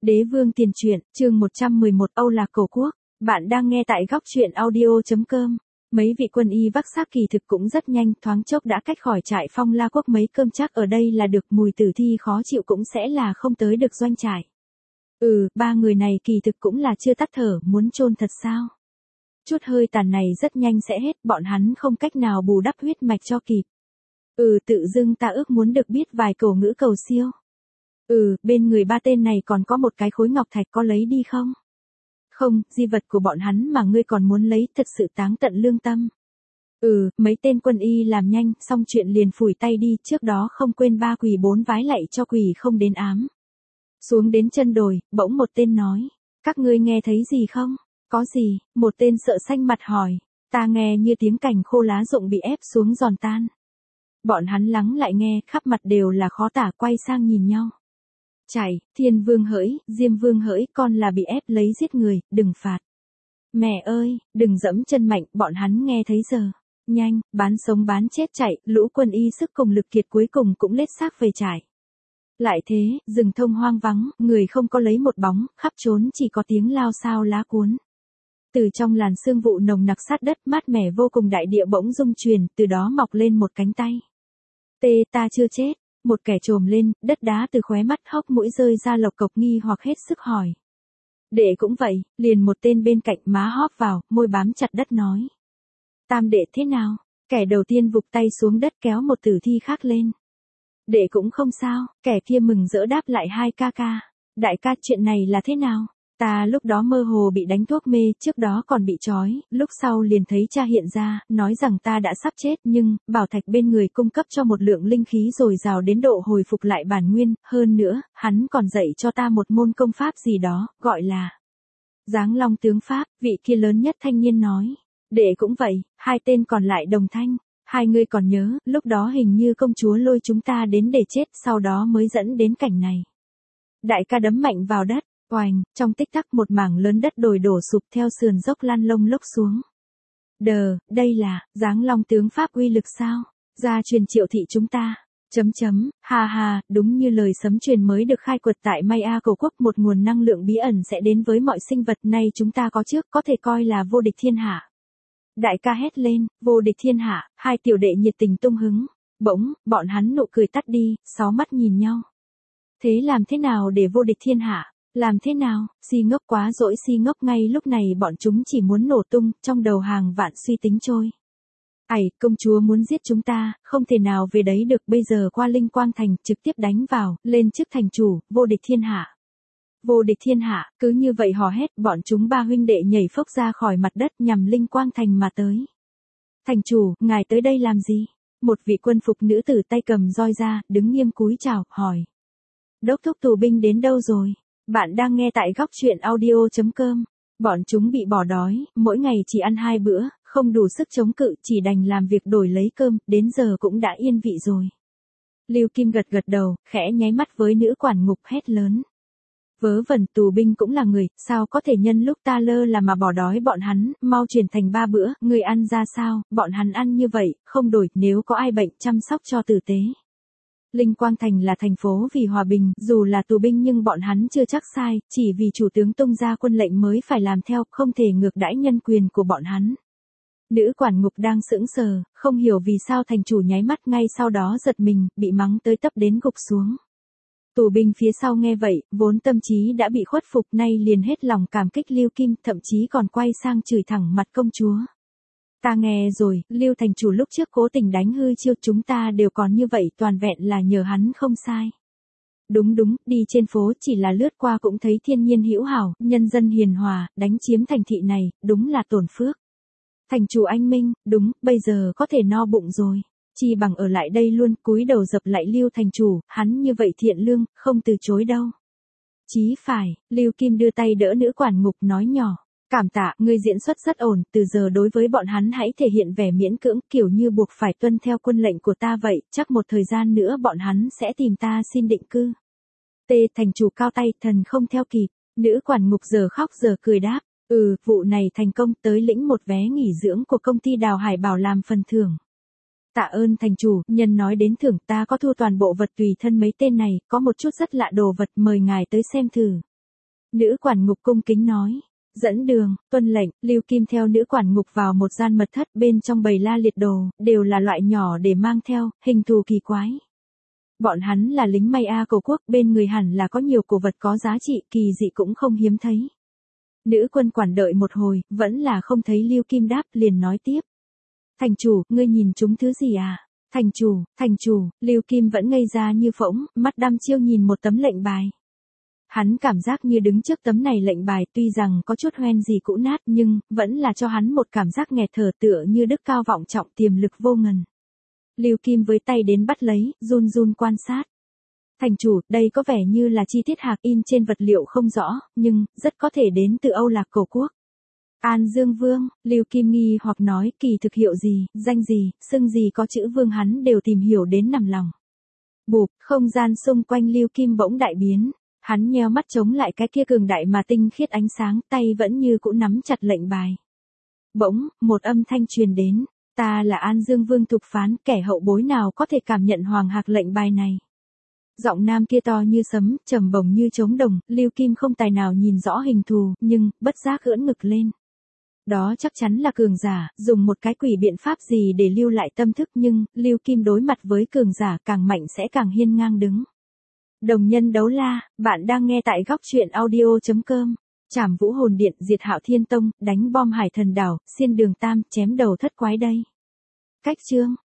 Đế vương tiền truyện, chương 111 Âu Lạc Cổ Quốc. Bạn đang nghe tại góc truyện audio.com. Mấy vị quân y vác xác kỳ thực cũng rất nhanh, thoáng chốc đã cách khỏi trại Phong La Quốc mấy cơm chắc ở đây là được, mùi tử thi khó chịu cũng sẽ là không tới được doanh trại. Ba người này kỳ thực cũng là chưa tắt thở, muốn chôn thật sao? Chút hơi tàn này rất nhanh sẽ hết, bọn hắn không cách nào bù đắp huyết mạch cho kịp. Tự dưng ta ước muốn được biết vài cổ ngữ cầu siêu. Bên người ba tên này còn có một cái khối ngọc thạch, có lấy đi không? Không, di vật của bọn hắn mà ngươi còn muốn lấy, thật sự táng tận lương tâm. Mấy tên quân y làm nhanh, xong chuyện liền phủi tay đi, trước đó không quên 3 quỳ 4 vái lạy cho quỳ không đến ám. Xuống đến chân đồi, bỗng một tên nói, các ngươi nghe thấy gì không? Có gì? Một tên sợ xanh mặt hỏi, ta nghe như tiếng cành khô lá rụng bị ép xuống giòn tan. Bọn hắn lắng lại nghe, khắp mặt đều là khó tả, quay sang nhìn nhau. Chạy, Thiên Vương hỡi, Diêm Vương hỡi, con là bị ép lấy giết người, đừng phạt. Mẹ ơi, đừng dẫm chân mạnh, bọn hắn nghe thấy giờ. Nhanh, bán sống bán chết chạy, lũ quân y sức cùng lực kiệt cuối cùng cũng lết xác về trại. Lại thế, rừng thông hoang vắng, người không có lấy một bóng, khắp trốn chỉ có tiếng lao xao lá cuốn. Từ trong làn sương vụ nồng nặc sát đất mát mẻ vô cùng, đại địa bỗng rung chuyển, từ đó mọc lên một cánh tay. Ta chưa chết. Một kẻ trồm lên, đất đá từ khóe mắt hốc mũi rơi ra lộc cộc, nghi hoặc hết sức hỏi. Đệ cũng vậy, liền một tên bên cạnh má hóp vào, môi bám chặt đất nói. Tam đệ thế nào? Kẻ đầu tiên vụt tay xuống đất kéo một tử thi khác lên. Đệ cũng không sao, kẻ kia mừng rỡ đáp lại, hai ca ca. Đại ca, chuyện này là thế nào? Ta lúc đó mơ hồ bị đánh thuốc mê, trước đó còn bị trói, lúc sau liền thấy cha hiện ra, nói rằng ta đã sắp chết, nhưng, bảo thạch bên người cung cấp cho một lượng linh khí dồi dào đến độ hồi phục lại bản nguyên, hơn nữa, hắn còn dạy cho ta một môn công pháp gì đó, gọi là Giáng Long tướng pháp, vị kia lớn nhất thanh niên nói. Đệ cũng vậy, hai tên còn lại đồng thanh, hai người còn nhớ, lúc đó hình như công chúa lôi chúng ta đến để chết, sau đó mới dẫn đến cảnh này. Đại ca đấm mạnh vào đất. Oành, trong tích tắc một mảng lớn đất đồi đổ sụp theo sườn dốc lăn lông lốc xuống. Đây là Giáng Long tướng pháp uy lực sao? Gia truyền Triệu thị chúng ta. Ha, đúng như lời sấm truyền mới được khai quật tại Maya Cổ Quốc, một nguồn năng lượng bí ẩn sẽ đến với mọi sinh vật, nay chúng ta có trước, có thể coi là vô địch thiên hạ. Đại ca hét lên, vô địch thiên hạ, hai tiểu đệ nhiệt tình tung hứng. Bỗng, bọn hắn nụ cười tắt đi, sáu mắt nhìn nhau. Thế làm thế nào để vô địch thiên hạ? Làm thế nào? Si ngốc quá dỗi si ngốc, ngay lúc này bọn chúng chỉ muốn nổ tung, trong đầu hàng vạn suy tính trôi. Công chúa muốn giết chúng ta, không thể nào về đấy được, bây giờ qua Linh Quang Thành, trực tiếp đánh vào, lên chức thành chủ, vô địch thiên hạ. Vô địch thiên hạ, cứ như vậy hò hét, bọn chúng ba huynh đệ nhảy phốc ra khỏi mặt đất nhằm Linh Quang Thành mà tới. Thành chủ, ngài tới đây làm gì? Một vị quân phục nữ tử tay cầm roi ra, đứng nghiêm cúi chào, hỏi. Đốc thúc tù binh đến đâu rồi? Bạn đang nghe tại góc truyện audio.com. Bọn chúng bị bỏ đói, mỗi ngày chỉ ăn 2 bữa, không đủ sức chống cự, chỉ đành làm việc đổi lấy cơm, đến giờ cũng đã yên vị rồi. Lưu Kim gật gật đầu, khẽ nháy mắt với nữ quản ngục, hét lớn. Vớ vẩn, tù binh cũng là người, sao có thể nhân lúc ta lơ là mà bỏ đói bọn hắn, mau chuyển thành 3 bữa, người ăn ra sao, bọn hắn ăn như vậy, không đổi, nếu có ai bệnh chăm sóc cho tử tế. Linh Quang Thành là thành phố vì hòa bình, dù là tù binh nhưng bọn hắn chưa chắc sai, chỉ vì chủ tướng tung ra quân lệnh mới phải làm theo, không thể ngược đãi nhân quyền của bọn hắn. Nữ quản ngục đang sững sờ, không hiểu vì sao thành chủ nháy mắt, ngay sau đó giật mình, bị mắng tới tấp đến gục xuống. Tù binh phía sau nghe vậy, vốn tâm trí đã bị khuất phục, nay liền hết lòng cảm kích Lưu Kim, thậm chí còn quay sang chửi thẳng mặt công chúa. Ta nghe rồi, Lưu thành chủ lúc trước cố tình đánh hư chiêu chúng ta đều còn như vậy, toàn vẹn là nhờ hắn không sai. Đúng, đi trên phố chỉ là lướt qua cũng thấy thiên nhiên hữu hảo, nhân dân hiền hòa, đánh chiếm thành thị này, đúng là tổn phước. Thành chủ anh minh, đúng, bây giờ có thể no bụng rồi. Chi bằng ở lại đây luôn, cúi đầu dập lại Lưu thành chủ, hắn như vậy thiện lương, không từ chối đâu. Chí phải, Lưu Kim đưa tay đỡ nữ quản ngục nói nhỏ. Cảm tạ, ngươi diễn xuất rất ổn, từ giờ đối với bọn hắn hãy thể hiện vẻ miễn cưỡng, kiểu như buộc phải tuân theo quân lệnh của ta vậy, chắc một thời gian nữa bọn hắn sẽ tìm ta xin định cư. Thành chủ cao tay, thần không theo kịp, nữ quản ngục giờ khóc giờ cười đáp, vụ này thành công, tới lĩnh một vé nghỉ dưỡng của công ty Đào Hải Bảo làm phần thưởng. Tạ ơn thành chủ, nhân nói đến thưởng, ta có thu toàn bộ vật tùy thân mấy tên này, có một chút rất lạ đồ vật, mời ngài tới xem thử. Nữ quản ngục cung kính nói. Dẫn đường, tuân lệnh, Lưu Kim theo nữ quản ngục vào một gian mật thất, bên trong bầy la liệt đồ, đều là loại nhỏ để mang theo, hình thù kỳ quái. Bọn hắn là lính may A Cầu Quốc, bên người hẳn là có nhiều cổ vật có giá trị, kỳ dị cũng không hiếm thấy. Nữ quân quản đợi một hồi, vẫn là không thấy Lưu Kim đáp, liền nói tiếp. Thành chủ, ngươi nhìn chúng thứ gì à? Thành chủ, Lưu Kim vẫn ngây ra như phỗng, mắt đăm chiêu nhìn một tấm lệnh bài. Hắn cảm giác như đứng trước tấm này lệnh bài, tuy rằng có chút hoen gì cũ nát nhưng, vẫn là cho hắn một cảm giác nghẹt thở, tựa như đức cao vọng trọng, tiềm lực vô ngần. Lưu Kim với tay đến bắt lấy, run run quan sát. Thành chủ, đây có vẻ như là chi tiết hạc in trên vật liệu không rõ, nhưng, rất có thể đến từ Âu Lạc Cổ Quốc. An Dương Vương, Lưu Kim nghi hoặc nói, kỳ thực hiệu gì, danh gì, xưng gì có chữ vương hắn đều tìm hiểu đến nằm lòng. Bụp, không gian xung quanh Lưu Kim bỗng đại biến. Hắn nheo mắt chống lại cái kia cường đại mà tinh khiết ánh sáng, tay vẫn như cũ nắm chặt lệnh bài. Bỗng, một âm thanh truyền đến. Ta là An Dương Vương Thục Phán, kẻ hậu bối nào có thể cảm nhận hoàng hạc lệnh bài này. Giọng nam kia to như sấm, trầm bổng như trống đồng, Lưu Kim không tài nào nhìn rõ hình thù, nhưng, bất giác ưỡn ngực lên. Đó chắc chắn là cường giả, dùng một cái quỷ biện pháp gì để lưu lại tâm thức, nhưng, Lưu Kim đối mặt với cường giả càng mạnh sẽ càng hiên ngang đứng. Đồng nhân đấu la, bạn đang nghe tại góc truyện audio.com. Trảm Vũ Hồn Điện, diệt Hạo Thiên Tông, đánh bom Hải Thần Đảo, xiên đường Tam, chém đầu thất quái đây. Cách chương.